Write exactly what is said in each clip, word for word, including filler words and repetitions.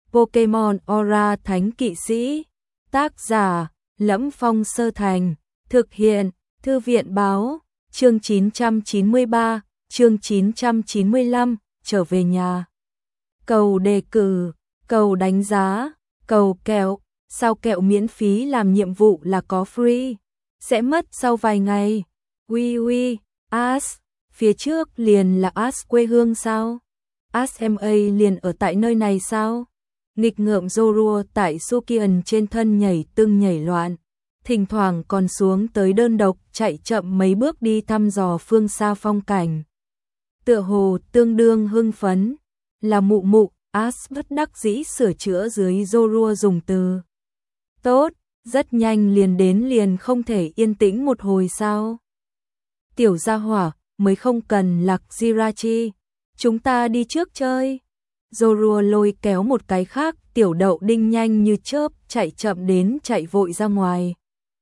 Pokemon Aura Thánh Kỵ Sĩ. Tác giả: Lẫm Phong Sơ Thành. Thực hiện: Thư viện báo. Chương chín trăm chín mươi ba, chương chín trăm chín mươi lăm, trở về nhà. Cầu đề cử, cầu đánh giá, cầu kẹo. Sao kẹo miễn phí làm nhiệm vụ là có free? Sẽ mất sau vài ngày. Ui ui, As, phía trước liền là As quê hương sao? As em a liền ở tại nơi này sao? Nghịch ngợm Zorua tại Sukian trên thân nhảy tưng nhảy loạn, thỉnh thoảng còn xuống tới đơn độc chạy chậm mấy bước đi thăm dò phương xa phong cảnh. Tựa hồ tương đương hưng phấn, là mụ mụ. As bất đắc dĩ sửa chữa dưới Zorua dùng từ. Tốt, rất nhanh liền đến liền không thể yên tĩnh một hồi sao? Tiểu gia hỏa, mới không cần lạc Jirachi, chúng ta đi trước chơi. Zorua lôi kéo một cái khác, tiểu đậu đinh nhanh như chớp, chạy chậm đến chạy vội ra ngoài.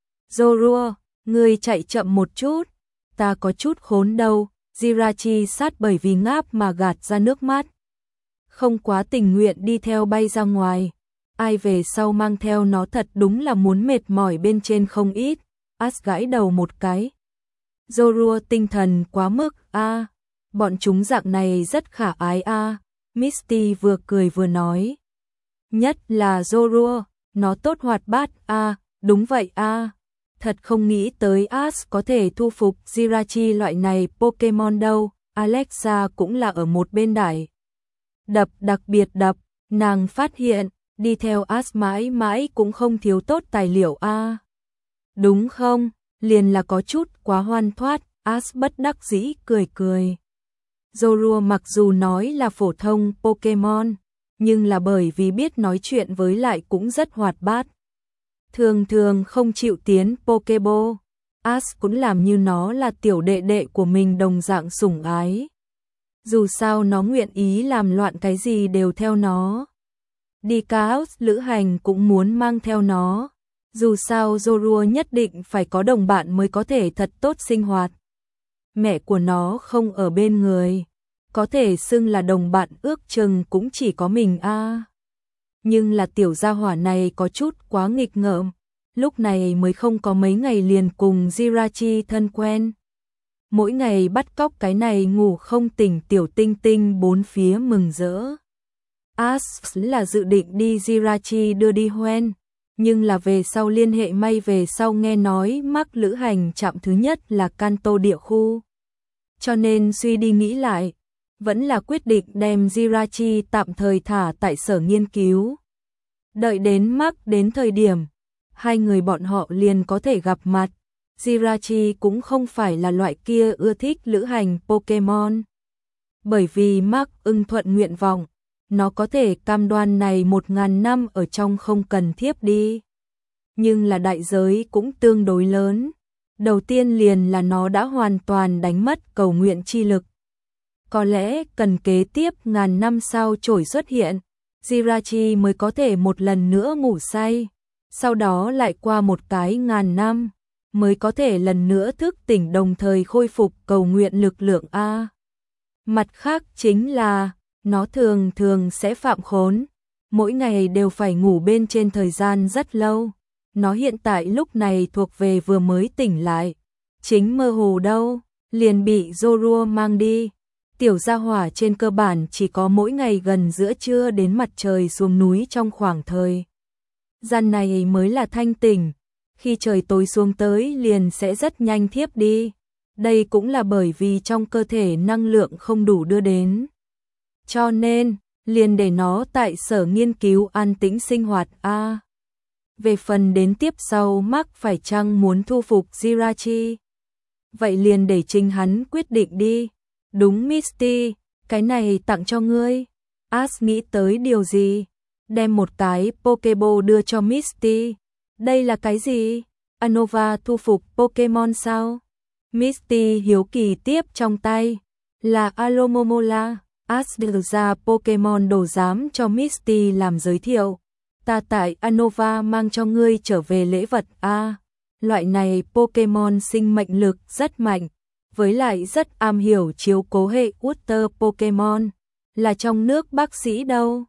Zorua, ngươi chạy chậm một chút, ta có chút khốn đâu. Jirachi sát bởi vì ngáp mà gạt ra nước mắt. Không quá tình nguyện đi theo bay ra ngoài. Ai về sau mang theo nó thật đúng là muốn mệt mỏi bên trên không ít. As gãi đầu một cái. Zorua tinh thần quá mức a, à, bọn chúng dạng này rất khả ái a. À. Misty vừa cười vừa nói. Nhất là Zorua, nó tốt hoạt bát a, à, đúng vậy a. À. Thật không nghĩ tới As có thể thu phục Jirachi loại này Pokemon đâu. Alexa cũng là ở một bên đài đập đặc biệt đập, nàng phát hiện, đi theo As mãi mãi cũng không thiếu tốt tài liệu a. À. Đúng không, liền là có chút quá hoan thoát. As bất đắc dĩ cười cười. Zorua mặc dù nói là phổ thông Pokemon, nhưng là bởi vì biết nói chuyện với lại cũng rất hoạt bát. Thường thường không chịu tiến Pokeball. As cũng làm như nó là tiểu đệ đệ của mình đồng dạng sủng ái. Dù sao nó nguyện ý làm loạn cái gì đều theo nó. Đi Chaos lữ hành cũng muốn mang theo nó. Dù sao Zorua nhất định phải có đồng bạn mới có thể thật tốt sinh hoạt. Mẹ của nó không ở bên người, có thể xưng là đồng bạn ước chừng cũng chỉ có mình a. À. Nhưng là tiểu gia hỏa này có chút quá nghịch ngợm, lúc này mới không có mấy ngày liền cùng Jirachi thân quen. Mỗi ngày bắt cóc cái này ngủ không tỉnh tiểu tinh tinh bốn phía mừng rỡ. As là dự định đi Jirachi đưa đi Hoenn, nhưng là về sau liên hệ may về sau nghe nói mắc lữ hành chạm thứ nhất là Kanto địa khu. Cho nên suy đi nghĩ lại, vẫn là quyết định đem Jirachi tạm thời thả tại sở nghiên cứu. Đợi đến mắc đến thời điểm, hai người bọn họ liền có thể gặp mặt. Jirachi cũng không phải là loại kia ưa thích lữ hành Pokemon. Bởi vì Mark ưng thuận nguyện vọng, nó có thể cam đoan này một ngàn năm ở trong không cần thiếp đi. Nhưng là đại giới cũng tương đối lớn. Đầu tiên liền là nó đã hoàn toàn đánh mất cầu nguyện chi lực. Có lẽ cần kế tiếp ngàn năm sau trổi xuất hiện, Jirachi mới có thể một lần nữa ngủ say. Sau đó lại qua một cái ngàn năm, mới có thể lần nữa thức tỉnh đồng thời khôi phục cầu nguyện lực lượng A. Mặt khác chính là, nó thường thường sẽ phạm khốn, mỗi ngày đều phải ngủ bên trên thời gian rất lâu. Nó hiện tại lúc này thuộc về vừa mới tỉnh lại, chính mơ hồ đâu, liền bị Zorua mang đi. Tiểu gia hỏa trên cơ bản chỉ có mỗi ngày gần giữa trưa đến mặt trời xuống núi trong khoảng thời gian này mới là thanh tỉnh. Khi trời tối xuống tới liền sẽ rất nhanh thiếp đi. Đây cũng là bởi vì trong cơ thể năng lượng không đủ đưa đến. Cho nên, liền để nó tại sở nghiên cứu an tĩnh sinh hoạt a. À, về phần đến tiếp sau Mark phải chăng muốn thu phục Jirachi? Vậy liền để chính hắn quyết định đi. Đúng Misty, cái này tặng cho ngươi. As nghĩ tới điều gì? Đem một cái Pokeball đưa cho Misty. Đây là cái gì? Anova thu phục Pokemon sao? Misty hiếu kỳ tiếp trong tay. Là Alomomola. As đưa ra Pokemon đồ giám cho Misty làm giới thiệu. Ta tại Anova mang cho ngươi trở về lễ vật a. À, loại này Pokemon sinh mệnh lực rất mạnh, với lại rất am hiểu chiếu cố hệ Water Pokemon, là trong nước bác sĩ đâu.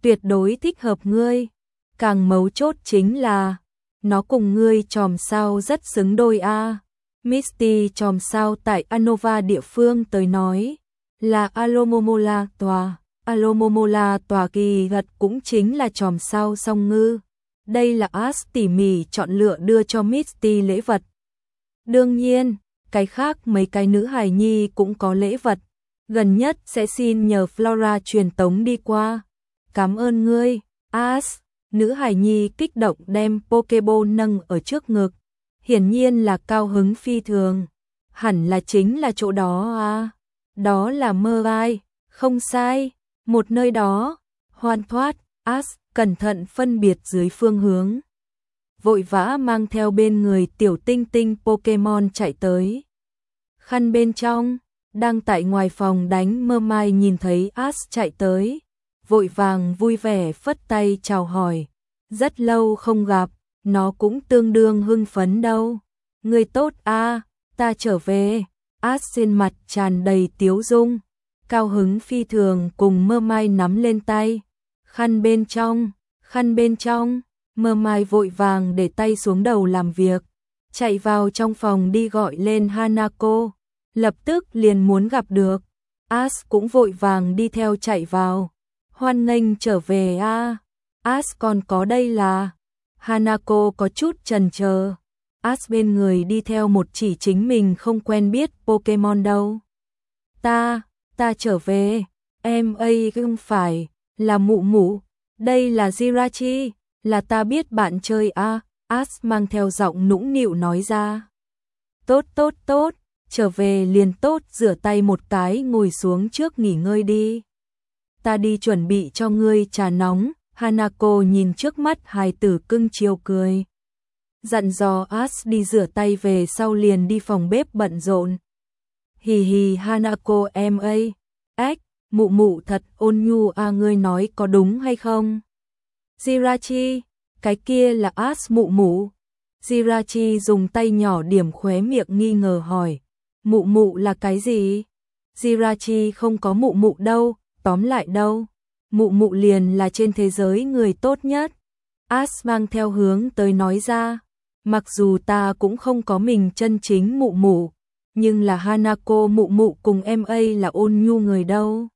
tuyệt đối thích hợp ngươi. Càng mấu chốt chính là, nó cùng ngươi chòm sao rất xứng đôi a. Misty chòm sao tại Anova địa phương tới nói, là Alomomola tòa. Alomomola tòa kỳ thật cũng chính là chòm sao song ngư. Đây là As tỉ mỉ chọn lựa đưa cho Misty lễ vật. Đương nhiên, cái khác mấy cái nữ hài nhi cũng có lễ vật. Gần nhất sẽ xin nhờ Flora truyền tống đi qua. Cảm ơn ngươi, As. Nữ hài nhi kích động đem Pokeball nâng ở trước ngực. Hiển nhiên là cao hứng phi thường. Hẳn là chính là chỗ đó à. Đó là Mơ Ai, không sai. Một nơi đó, hoan thoát, As cẩn thận phân biệt dưới phương hướng. Vội vã mang theo bên người tiểu tinh tinh Pokemon chạy tới. Khăn bên trong, đang tại ngoài phòng đánh Mơ Mai nhìn thấy As chạy tới. Vội vàng vui vẻ phất tay chào hỏi. Rất lâu không gặp, nó cũng tương đương hưng phấn đâu. Người tốt a, ta trở về. As trên mặt tràn đầy tiếu dung. Cao hứng phi thường cùng Mơ Mai nắm lên tay. Khăn bên trong, khăn bên trong. Mơ Mai vội vàng để tay xuống đầu làm việc. Chạy vào trong phòng đi gọi lên Hanako. Lập tức liền muốn gặp được. As cũng vội vàng đi theo chạy vào. Hoan nghênh trở về a. As còn có đây là. Hanako có chút chần chờ. As bên người đi theo một chỉ chính mình không quen biết Pokemon đâu. Ta, ta trở về. Em ấy không phải, là mụ mụ. Đây là Jirachi, là ta biết bạn chơi a. As mang theo giọng nũng nịu nói ra. Tốt tốt tốt, trở về liền tốt, rửa tay một cái ngồi xuống trước nghỉ ngơi đi. Ta đi chuẩn bị cho ngươi trà nóng. Hanako nhìn trước mắt hài tử cưng chiều cười. Dặn dò As đi rửa tay về sau liền đi phòng bếp bận rộn. Hì hì Hanako em ấy. Ếch, mụ mụ thật ôn nhu à, ngươi nói có đúng hay không? Jirachi, cái kia là As mụ mụ. Jirachi dùng tay nhỏ điểm khóe miệng nghi ngờ hỏi. Mụ mụ là cái gì? Jirachi không có mụ mụ đâu, tóm lại đâu. Mụ mụ liền là trên thế giới người tốt nhất. As mang theo hướng tới nói ra. Mặc dù ta cũng không có mình chân chính mụ mụ, nhưng là Hanako mụ mụ cùng em ấy là ôn nhu người đâu.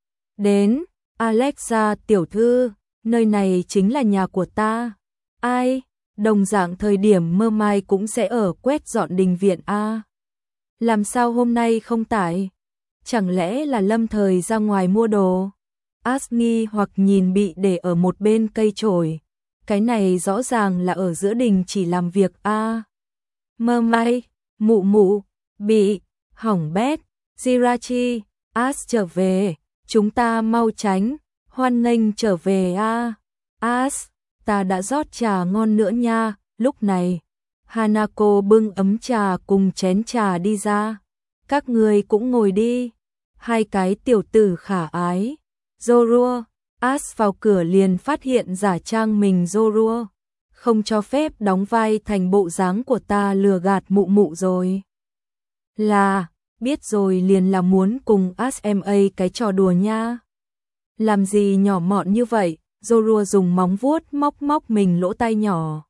Đến, Alexa tiểu thư, nơi này chính là nhà của ta. Ai, đồng dạng thời điểm Mơ Mai cũng sẽ ở quét dọn đình viện a. Làm sao hôm nay không tải? Chẳng lẽ là lâm thời ra ngoài mua đồ? As nghi hoặc nhìn bị để ở một bên cây chổi. Cái này rõ ràng là ở giữa đình chỉ làm việc a. À. Mơ Mai, mụ mụ, bị, hỏng bét, Jirachi, As trở về, chúng ta mau tránh, hoan nghênh trở về a. À. As, ta đã rót trà ngon nữa nha, lúc này, Hanako bưng ấm trà cùng chén trà đi ra. Các người cũng ngồi đi, hai cái tiểu tử khả ái. Zorua, As vào cửa liền phát hiện giả trang mình Zorua. Không cho phép đóng vai thành bộ dáng của ta lừa gạt mụ mụ rồi. Là, biết rồi liền là muốn cùng As em ấy cái trò đùa nha. Làm gì nhỏ mọn như vậy, Zorua dùng móng vuốt móc móc mình lỗ tai nhỏ.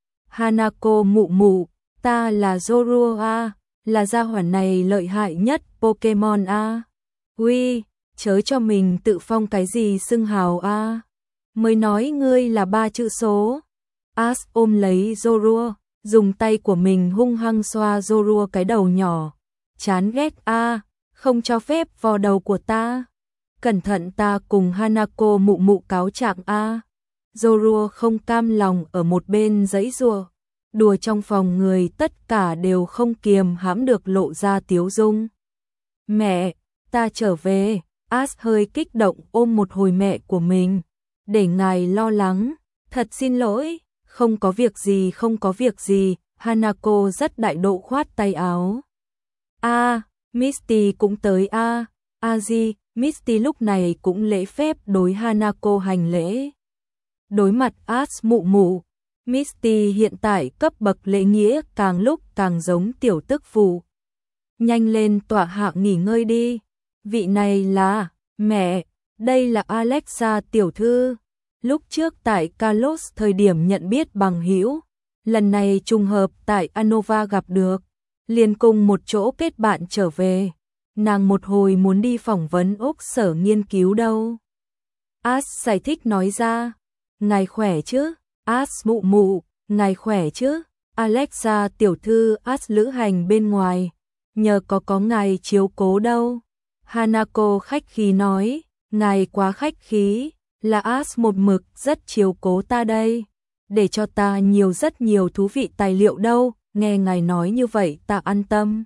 Hanako mụ mụ, ta là Zorua a, là gia hỏa này lợi hại nhất Pokemon a. Uy, chớ cho mình tự phong cái gì xưng hào a. Mới nói ngươi là ba chữ số. As ôm lấy Zorua, dùng tay của mình hung hăng xoa Zorua cái đầu nhỏ. Chán ghét a, không cho phép vò đầu của ta. Cẩn thận ta cùng Hanako mụ mụ cáo trạng a. Zorua không cam lòng ở một bên giãy giụa. Đùa trong phòng người tất cả đều không kiềm hãm được lộ ra tiếu dung. Mẹ, ta trở về. As hơi kích động ôm một hồi mẹ của mình. Để ngài lo lắng. Thật xin lỗi. Không có việc gì, không có việc gì. Hanako rất đại độ khoát tay áo. A, à, Misty cũng tới a. À. Aji, Misty lúc này cũng lễ phép đối Hanako hành lễ. Đối mặt As mụ mụ, Misty hiện tại cấp bậc lễ nghĩa càng lúc càng giống tiểu tức phụ. Nhanh lên tọa hạ nghỉ ngơi đi. Vị này là, mẹ, đây là Alexa tiểu thư. Lúc trước tại Kalos thời điểm nhận biết bằng hữu, lần này trùng hợp tại Anova gặp được, liền cùng một chỗ kết bạn trở về. Nàng một hồi muốn đi phỏng vấn Úc sở nghiên cứu đâu. As giải thích nói ra, ngài khỏe chứ? As mụ mụ, ngài khỏe chứ? Alexa tiểu thư As lữ hành bên ngoài, nhờ có có ngài chiếu cố đâu. Hanako khách khí nói, ngài quá khách khí, là As một mực rất chiếu cố ta đây, để cho ta nhiều rất nhiều thú vị tài liệu đâu, nghe ngài nói như vậy ta an tâm.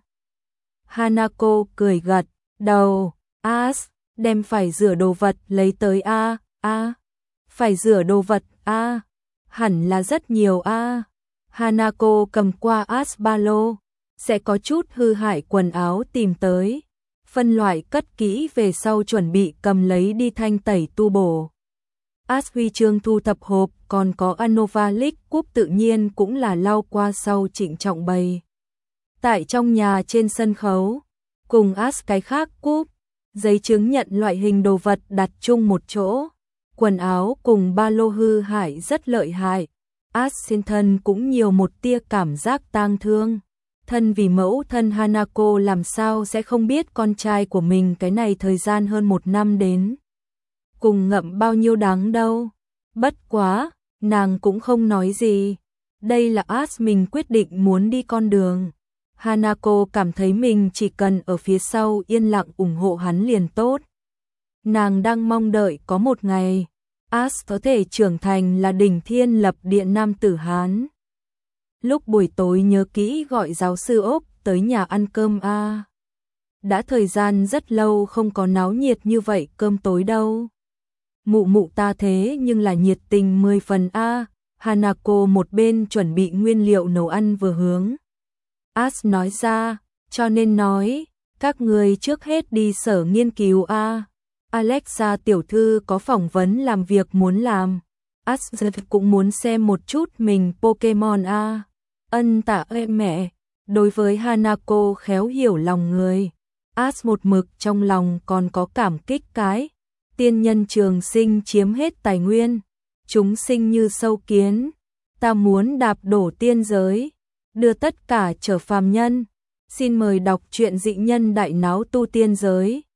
Hanako cười gật đầu, As, đem phải rửa đồ vật lấy tới a, a, phải rửa đồ vật a, hẳn là rất nhiều a. Hanako cầm qua As ba lô, sẽ có chút hư hại quần áo tìm tới, phân loại cất kỹ về sau chuẩn bị cầm lấy đi thanh tẩy tu bổ. As huy chương thu thập hộp, còn có Anova League cúp tự nhiên cũng là lau qua sau trịnh trọng bày. Tại trong nhà trên sân khấu, cùng As cái khác cúp, giấy chứng nhận loại hình đồ vật đặt chung một chỗ, quần áo cùng ba lô hư hại rất lợi hại. As xin thân cũng nhiều một tia cảm giác tang thương. Thân vì mẫu thân Hanako làm sao sẽ không biết con trai của mình cái này thời gian hơn một năm đến cùng ngậm bao nhiêu đắng đâu. Bất quá, nàng cũng không nói gì. Đây là As mình quyết định muốn đi con đường. Hanako cảm thấy mình chỉ cần ở phía sau yên lặng ủng hộ hắn liền tốt. Nàng đang mong đợi có một ngày, As có thể trưởng thành là đỉnh thiên lập địa nam tử Hán. Lúc buổi tối nhớ kỹ gọi giáo sư Úc tới nhà ăn cơm a. Đã thời gian rất lâu không có náo nhiệt như vậy cơm tối đâu. Mụ mụ ta thế nhưng là nhiệt tình mười phần a. Hanako một bên chuẩn bị nguyên liệu nấu ăn vừa hướng As nói ra, cho nên nói, các người trước hết đi sở nghiên cứu a. Alexa tiểu thư có phỏng vấn làm việc muốn làm. As cũng muốn xem một chút mình Pokemon a. Ân tạ ơn mẹ. Đối với Hanako khéo hiểu lòng người, As một mực trong lòng còn có cảm kích cái. Tiên nhân trường sinh chiếm hết tài nguyên, chúng sinh như sâu kiến, ta muốn đạp đổ tiên giới, đưa tất cả trở phàm nhân. Xin mời đọc truyện Dị nhân đại náo tu tiên giới.